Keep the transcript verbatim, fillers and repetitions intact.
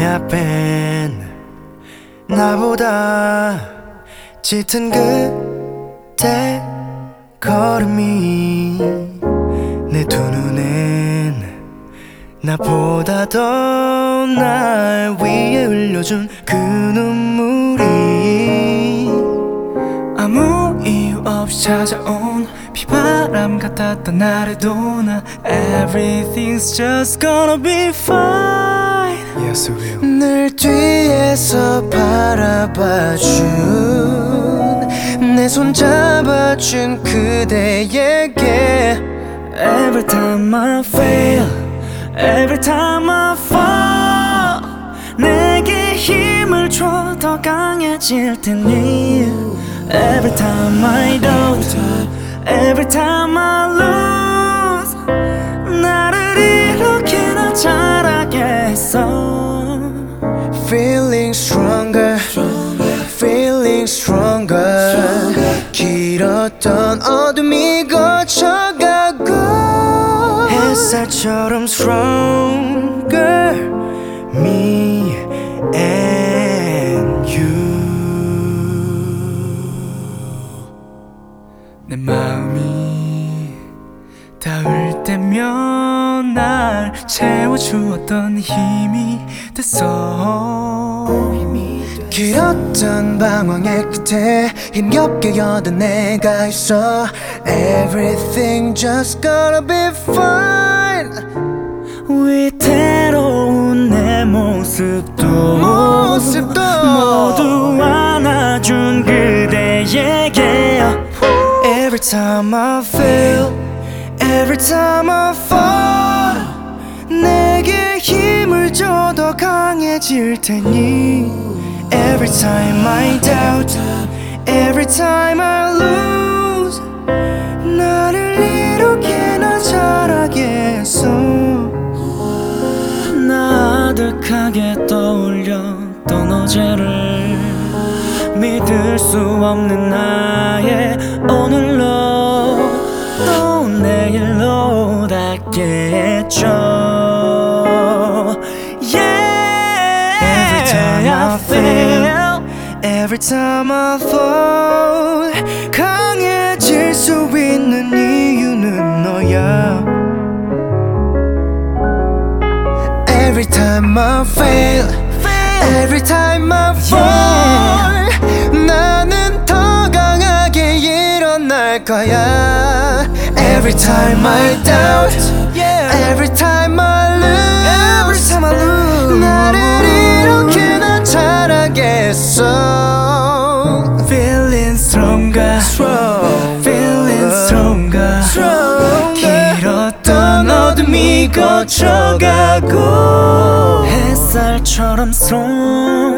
앞엔 나보다 짙은 그대 걸음이 내 두 눈엔 나보다 더 날 위해 흘려준 그 눈물이 아무 이유 없이 찾아온 비바람 같았던 날에도 나 Everything's just gonna be fine. Yes it will. 늘 뒤에서 바라봐준 내 손 잡아준 그대에게 Every time I fail, every time I fall, 내게 힘을 줘 더 강해질 테니 Every time I doubt, every time I lose, 나를 이렇게나 잘하게 했어. Feeling stronger, feeling stronger. 길었던 어둠이 거쳐가고 햇살처럼 stronger me and you. 내 마음이 닿을 때면 날 채워주었던 힘이 됐어. 길었던 방황의 끝에 힘겹게 여든 내가 있어. Everything just gonna be fine. 위태로운 내 모습도, 모습도 모두 안아준 그대에게 Every time I fail, every time I fall, 내게 힘을 줘 더 강해질 테니 Every time I doubt, every time I lose, 나를 이렇게나 잘하게 했어. 나 아득하게 떠올렸던 어제를 믿을 수 없는 나의 오늘로 또 내일로 닿게 해줘. Every time I fail, every time I fall, 강해질 수 있는 이유는 너야. Every time I fail, every time I fall, 나는 더 강하게 일어날 거야. Every time I doubt, every time I lose, 나를 이렇게나 잘하게 했어. Feeling stronger, feeling stronger. 길었던 어둠이 거쳐가고 햇살처럼 strong